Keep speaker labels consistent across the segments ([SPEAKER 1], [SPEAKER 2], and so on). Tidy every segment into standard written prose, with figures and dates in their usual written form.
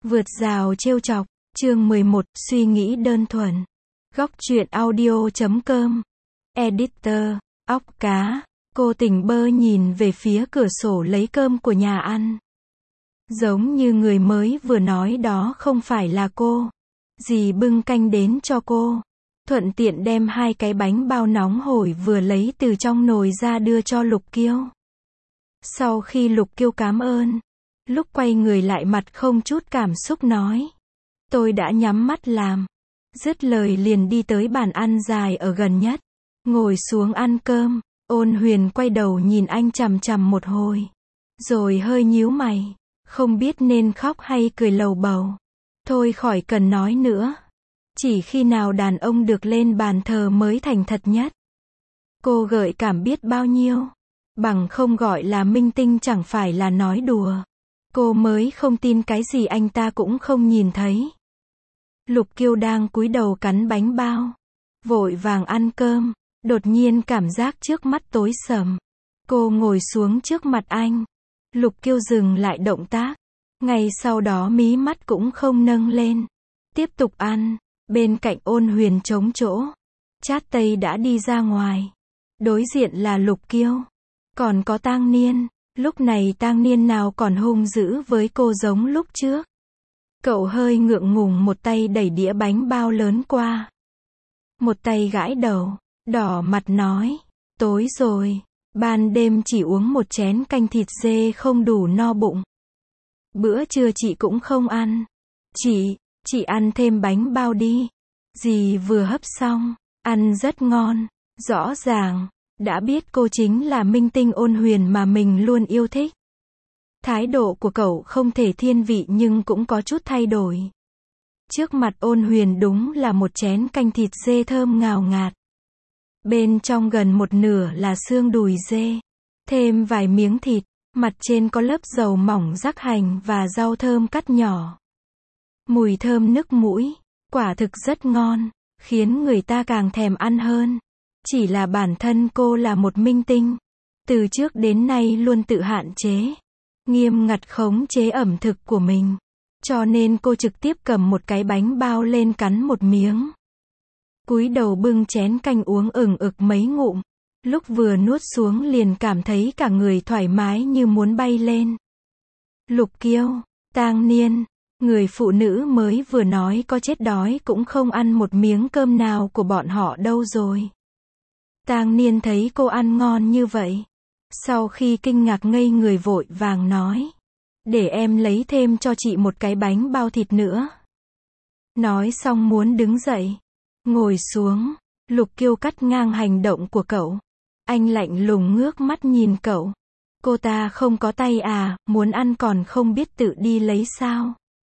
[SPEAKER 1] Vượt rào trêu chọc, chương 11, suy nghĩ đơn thuần. Góc truyện audio.com. Editor, óc cá, cô tỉnh bơ nhìn về phía cửa sổ lấy cơm của nhà ăn. Giống như người mới vừa nói đó không phải là cô. Dì bưng canh đến cho cô. Thuận tiện đem 2 cái bánh bao nóng hổi vừa lấy từ trong nồi ra đưa cho Lục Kiêu. Sau khi Lục Kiêu cảm ơn, lúc quay người lại mặt không chút cảm xúc nói. Tôi đã nhắm mắt làm. Dứt lời liền đi tới bàn ăn dài ở gần nhất. Ngồi xuống ăn cơm. Ôn Huyền quay đầu nhìn anh chằm chằm một hồi. Rồi hơi nhíu mày. Không biết nên khóc hay cười lầu bầu. Thôi khỏi cần nói nữa. Chỉ khi nào đàn ông được lên bàn thờ mới thành thật nhất. Cô gợi cảm biết bao nhiêu. Bằng không gọi là minh tinh chẳng phải là nói đùa. Cô mới không tin cái gì anh ta cũng không nhìn thấy. Lục Kiêu đang cúi đầu cắn bánh bao. Vội vàng ăn cơm. Đột nhiên cảm giác trước mắt tối sầm. Cô ngồi xuống trước mặt anh. Lục Kiêu dừng lại động tác. Ngay sau đó mí mắt cũng không nâng lên. Tiếp tục ăn. Bên cạnh Ôn Huyền trống chỗ. Chát Tây đã đi ra ngoài. Đối diện là Lục Kiêu. Còn có Tang Niên. Lúc này Tang Niên nào còn hung dữ với cô giống lúc trước. Cậu hơi ngượng ngùng một tay đẩy đĩa bánh bao lớn qua. Một tay gãi đầu. Đỏ mặt nói. Tối rồi. Ban đêm chỉ uống một chén canh thịt dê không đủ no bụng. Bữa trưa chị cũng không ăn. Chị ăn thêm bánh bao đi. Dì vừa hấp xong. Ăn rất ngon. Rõ ràng. Đã biết cô chính là minh tinh Ôn Huyền mà mình luôn yêu thích. Thái độ của cậu không thể thiên vị nhưng cũng có chút thay đổi. Trước mặt Ôn Huyền đúng là một chén canh thịt dê thơm ngào ngạt. Bên trong gần một nửa là xương đùi dê. Thêm vài miếng thịt. Mặt trên có lớp dầu mỏng rắc hành và rau thơm cắt nhỏ. Mùi thơm nức mũi. Quả thực rất ngon. Khiến người ta càng thèm ăn hơn. Chỉ là bản thân cô là một minh tinh. Từ trước đến nay luôn tự hạn chế. Nghiêm ngặt khống chế ẩm thực của mình. Cho nên cô trực tiếp cầm một cái bánh bao lên cắn một miếng. Cúi đầu bưng chén canh uống ửng ực mấy ngụm. Lúc vừa nuốt xuống liền cảm thấy cả người thoải mái như muốn bay lên. Lục Kiêu, Tang Niên, người phụ nữ mới vừa nói có chết đói cũng không ăn một miếng cơm nào của bọn họ đâu rồi. Tang Niên thấy cô ăn ngon như vậy. Sau khi kinh ngạc ngây người vội vàng nói. Để em lấy thêm cho chị một cái bánh bao thịt nữa. Nói xong muốn đứng dậy. Ngồi xuống. Lục Kiêu cắt ngang hành động của cậu. Anh lạnh lùng ngước mắt nhìn cậu. Cô ta không có tay à, muốn ăn còn không biết tự đi lấy sao.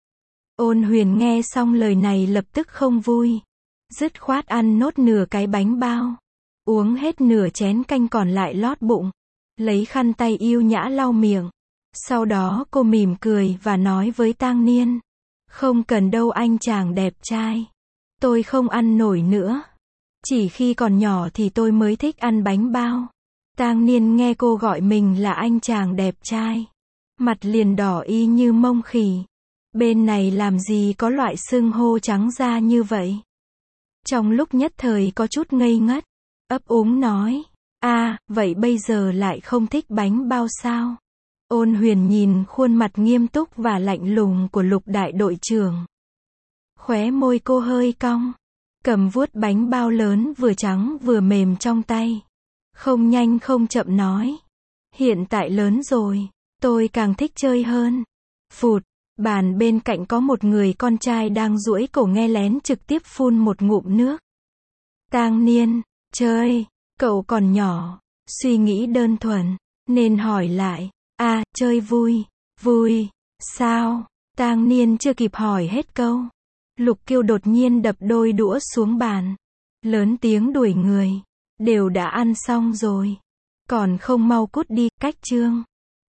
[SPEAKER 1] Ôn Huyền nghe xong lời này lập tức không vui. Dứt khoát ăn nốt nửa cái bánh bao. Uống hết nửa chén canh còn lại lót bụng. Lấy khăn tay yêu nhã lau miệng. Sau đó cô mỉm cười và nói với Tang Niên. Không cần đâu anh chàng đẹp trai. Tôi không ăn nổi nữa. Chỉ khi còn nhỏ thì tôi mới thích ăn bánh bao. Tang Niên nghe cô gọi mình là anh chàng đẹp trai. Mặt liền đỏ y như mông khỉ. Bên này làm gì có loại xưng hô trắng da như vậy. Trong lúc nhất thời có chút ngây ngất. Ấp úng nói. Vậy bây giờ lại không thích bánh bao sao? Ôn Huyền nhìn khuôn mặt nghiêm túc và lạnh lùng của Lục đại đội trưởng. Khóe môi cô hơi cong. Cầm vuốt bánh bao lớn vừa trắng vừa mềm trong tay. Không nhanh không chậm nói. Hiện tại lớn rồi. Tôi càng thích chơi hơn. Phụt. Bàn bên cạnh có một người con trai đang duỗi cổ nghe lén trực tiếp phun một ngụm nước. Tang Niên. Chơi. Cậu còn nhỏ. Suy nghĩ đơn thuần. Nên hỏi lại. Chơi vui. Vui. Sao? Tang Niên chưa kịp hỏi hết câu. Lục Kiêu đột nhiên đập đôi đũa xuống bàn. Lớn tiếng đuổi người. Đều đã ăn xong rồi. Còn không mau cút đi, cách chương.